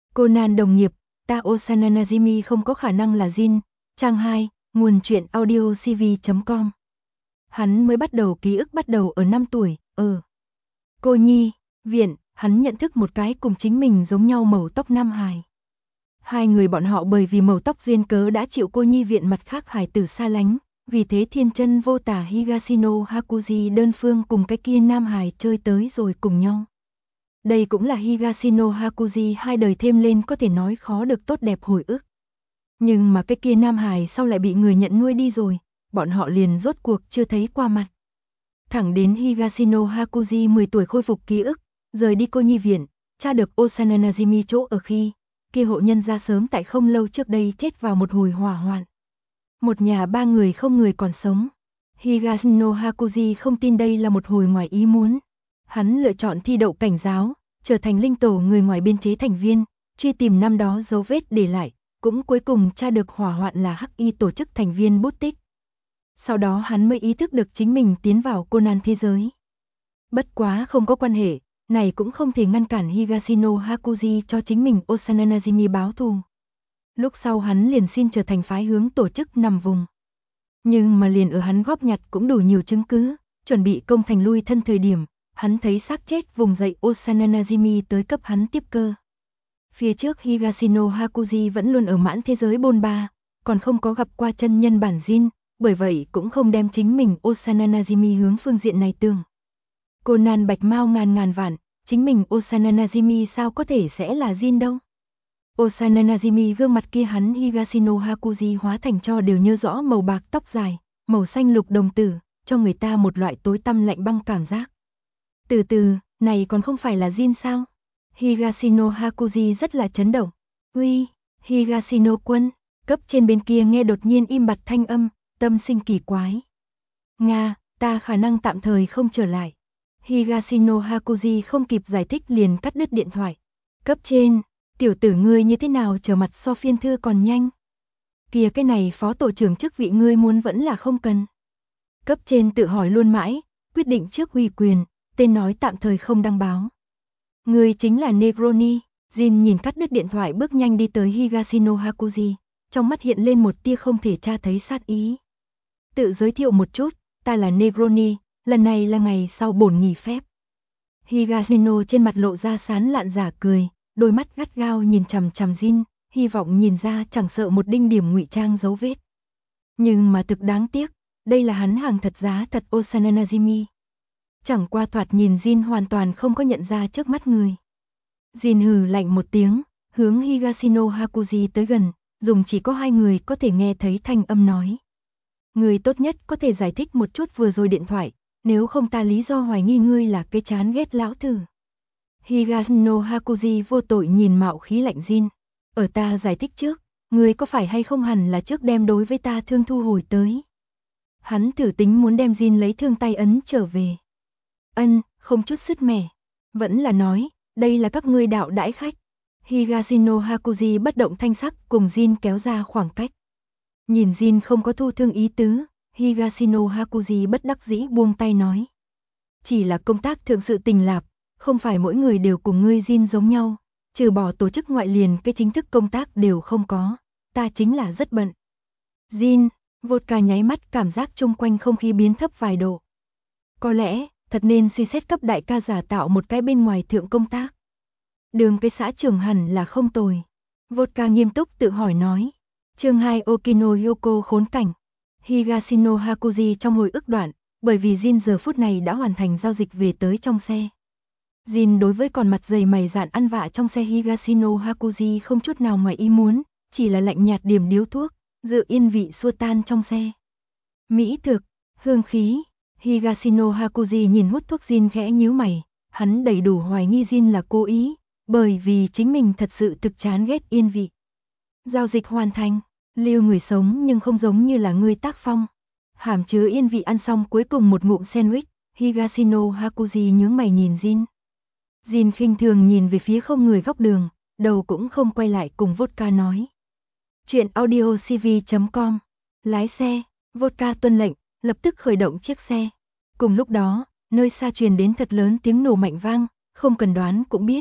Conan đồng nghiệp, ta Osana Najimi không có khả năng là Jin. Trang 2, nguồn truyện audio cv.com. Hắn mới bắt đầu ký ức bắt đầu ở 5 tuổi, ở Cô Nhi viện, hắn nhận thức một cái cùng chính mình giống nhau màu tóc nam hài. Hai người bọn họ bởi vì màu tóc duyên cớ đã chịu Cô Nhi viện mặt khác hài tử xa lánh, vì thế thiên chân vô tả Higashino Hakuji đơn phương cùng cái kia nam hài chơi tới rồi cùng nhau. Đây cũng là Higashino Hakuji hai đời thêm lên có thể nói khó được tốt đẹp hồi ức. Nhưng mà cái kia nam hài sau lại bị người nhận nuôi đi rồi, bọn họ liền rốt cuộc chưa thấy qua mặt. Thẳng đến Higashino Hakuji 10 tuổi khôi phục ký ức, rời đi Cô Nhi viện, tra được Osana Najimi chỗ ở khi, kia hộ nhân gia sớm tại không lâu trước đây chết vào một hồi hỏa hoạn. Một nhà ba người không người còn sống. Higashino Hakuji không tin đây là một hồi ngoài ý muốn. Hắn lựa chọn thi đậu cảnh giáo, trở thành linh tổ người ngoài biên chế thành viên, truy tìm năm đó dấu vết để lại, cũng cuối cùng tra được hỏa hoạn là Hắc Y tổ chức thành viên bút tích. Sau đó hắn mới ý thức được chính mình tiến vào Conan thế giới. Bất quá không có quan hệ, này cũng không thể ngăn cản Higashino Hakuji cho chính mình Osana Najimi báo thù. Lúc sau hắn liền xin trở thành phái hướng tổ chức nằm vùng. Nhưng mà liền ở hắn góp nhặt cũng đủ nhiều chứng cứ, chuẩn bị công thành lui thân thời điểm, hắn thấy xác chết vùng dậy Osana Najimi tới cấp hắn tiếp cơ. Phía trước Higashino Hakuji vẫn luôn ở mãn thế giới bôn ba, còn không có gặp qua chân nhân bản Jin, bởi vậy cũng không đem chính mình Osana Najimi hướng phương diện này tưởng. Conan bạch mao ngàn vạn, chính mình Osana Najimi sao có thể sẽ là Jin đâu. Osana Najimi gương mặt kia hắn Higashino Hakuji hóa thành cho đều nhớ rõ màu bạc tóc dài, màu xanh lục đồng tử, cho người ta một loại tối tăm lạnh băng cảm giác. Từ từ, này còn không phải là Jin sao? Higashino Hakuji rất là chấn động. Uy, Higashino quân, cấp trên bên kia nghe đột nhiên im bặt thanh âm, tâm sinh kỳ quái. Nga, ta khả năng tạm thời không trở lại. Higashino Hakuji không kịp giải thích liền cắt đứt điện thoại. Cấp trên, tiểu tử ngươi như thế nào trở mặt so phiên thư còn nhanh? Kìa cái này phó tổ trưởng chức vị ngươi muốn vẫn là không cần. Cấp trên tự hỏi luôn mãi, quyết định trước uy quyền, tên nói tạm thời không đăng báo. Ngươi chính là Negroni. Jin nhìn cắt đứt điện thoại bước nhanh đi tới Higashino Hakuji, trong mắt hiện lên một tia không thể tra thấy sát ý. Tự giới thiệu một chút, ta là Negroni, lần này là ngày sau bổn nghỉ phép. Higashino trên mặt lộ ra sán lạn giả cười, đôi mắt gắt gao nhìn chằm chằm Jin, hy vọng nhìn ra chẳng sợ một đinh điểm ngụy trang dấu vết. Nhưng mà thực đáng tiếc, đây là hắn hàng thật giá thật Osana Najimi. Chẳng qua thoạt nhìn Jin hoàn toàn không có nhận ra trước mắt người. Jin hừ lạnh một tiếng, hướng Higashino Hakuji tới gần, dùng chỉ có hai người có thể nghe thấy thanh âm nói. Người tốt nhất có thể giải thích một chút vừa rồi điện thoại, nếu không ta lý do hoài nghi ngươi là cái chán ghét lão thử. Higashino Hakuji vô tội nhìn mạo khí lạnh Jin. Ở ta giải thích trước, ngươi có phải hay không hẳn là trước đem đối với ta thương thu hồi tới. Hắn thử tính muốn đem Jin lấy thương tay ấn trở về. Không chút sứt mẻ. Vẫn là nói, đây là các ngươi đạo đãi khách. Higashino Hakuji bất động thanh sắc cùng Jin kéo ra khoảng cách. Nhìn Jin không có thu thương ý tứ, Higashino Hakuji bất đắc dĩ buông tay nói. Chỉ là công tác thượng sự tình lạp, không phải mỗi người đều cùng ngươi Jin giống nhau, trừ bỏ tổ chức ngoại liền cái chính thức công tác đều không có, ta chính là rất bận. Jin, vodka nháy mắt cảm giác chung quanh không khí biến thấp vài độ. Có lẽ, thật nên suy xét cấp đại ca giả tạo một cái bên ngoài thượng công tác. Đường cái xã trưởng hẳn là không tồi. Vodka nghiêm túc tự hỏi nói. Chương 2 Okino Yoko khốn cảnh. Higashino Hakuji trong hồi ức đoạn, bởi vì Jin giờ phút này đã hoàn thành giao dịch về tới trong xe. Jin đối với còn mặt dày mày dạn ăn vạ trong xe Higashino Hakuji không chút nào ngoài ý muốn, chỉ là lạnh nhạt điểm điếu thuốc, dự yên vị xua tan trong xe. Mỹ thực, hương khí, Higashino Hakuji nhìn hút thuốc Jin khẽ nhíu mày, hắn đầy đủ hoài nghi Jin là cố ý, bởi vì chính mình thật sự thực chán ghét yên vị. Giao dịch hoàn thành, lưu người sống nhưng không giống như là người tác phong. Hàm chứa yên vị ăn xong cuối cùng một ngụm sandwich, Higashino Hakuji nhướng mày nhìn Jin. Jin khinh thường nhìn về phía không người góc đường, đầu cũng không quay lại cùng vodka nói. Chuyện audio cv.com. Lái xe, vodka tuân lệnh, lập tức khởi động chiếc xe. Cùng lúc đó, nơi xa truyền đến thật lớn tiếng nổ mạnh vang, không cần đoán cũng biết,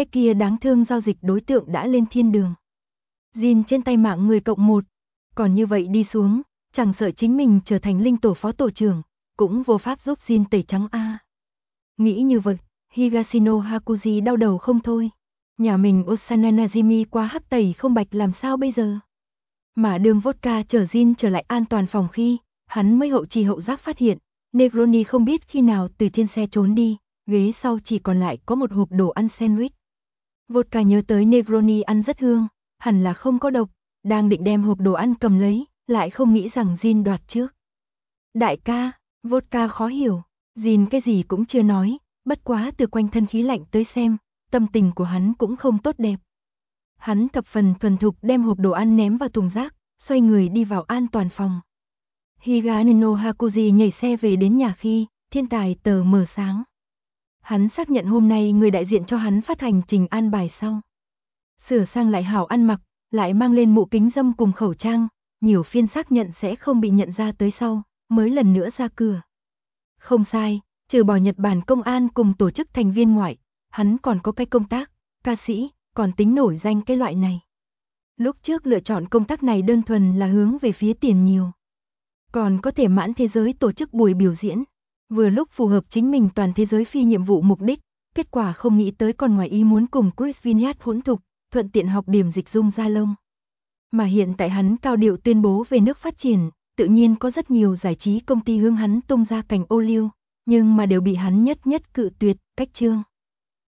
Cái kia đáng thương giao dịch đối tượng đã lên thiên đường. Jin trên tay mạng người cộng một. Còn như vậy đi xuống, chẳng sợ chính mình trở thành linh tổ phó tổ trưởng, cũng vô pháp giúp Jin tẩy trắng a. Nghĩ như vậy, Higashino Hakuji đau đầu không thôi. Nhà mình Osana Najimi qua hắc tẩy không bạch làm sao bây giờ? Mà đường vodka chở Jin trở lại an toàn phòng khi, hắn mới hậu trì hậu giác phát hiện, Negroni không biết khi nào từ trên xe trốn đi, ghế sau chỉ còn lại có một hộp đồ ăn sandwich. Vodka nhớ tới Negroni ăn rất hương, hẳn là không có độc, đang định đem hộp đồ ăn cầm lấy, lại không nghĩ rằng Jin đoạt trước. Đại ca, Vodka khó hiểu, Jin cái gì cũng chưa nói, bất quá từ quanh thân khí lạnh tới xem, tâm tình của hắn cũng không tốt đẹp. Hắn thập phần thuần thục đem hộp đồ ăn ném vào thùng rác, xoay người đi vào an toàn phòng. Higashino Hakuji nhảy xe về đến nhà khi, thiên tài tờ mờ sáng. Hắn xác nhận hôm nay người đại diện cho hắn phát hành trình an bài sau. Sửa sang lại hảo ăn mặc, lại mang lên mũ kính râm cùng khẩu trang, nhiều phiên xác nhận sẽ không bị nhận ra tới sau, mới lần nữa ra cửa. Không sai, trừ bỏ Nhật Bản công an cùng tổ chức thành viên ngoại, hắn còn có cái công tác, ca sĩ, còn tính nổi danh cái loại này. Lúc trước lựa chọn công tác này đơn thuần là hướng về phía tiền nhiều. Còn có thể mãn thế giới tổ chức buổi biểu diễn, vừa lúc phù hợp chính mình toàn thế giới phi nhiệm vụ mục đích, kết quả không nghĩ tới còn ngoài ý muốn cùng Chris Vinyard hỗn thục, thuận tiện học điểm dịch dung da lông. Mà hiện tại hắn cao điệu tuyên bố về nước phát triển, tự nhiên có rất nhiều giải trí công ty hướng hắn tung ra cành ô liu, nhưng mà đều bị hắn nhất nhất cự tuyệt, cách chương.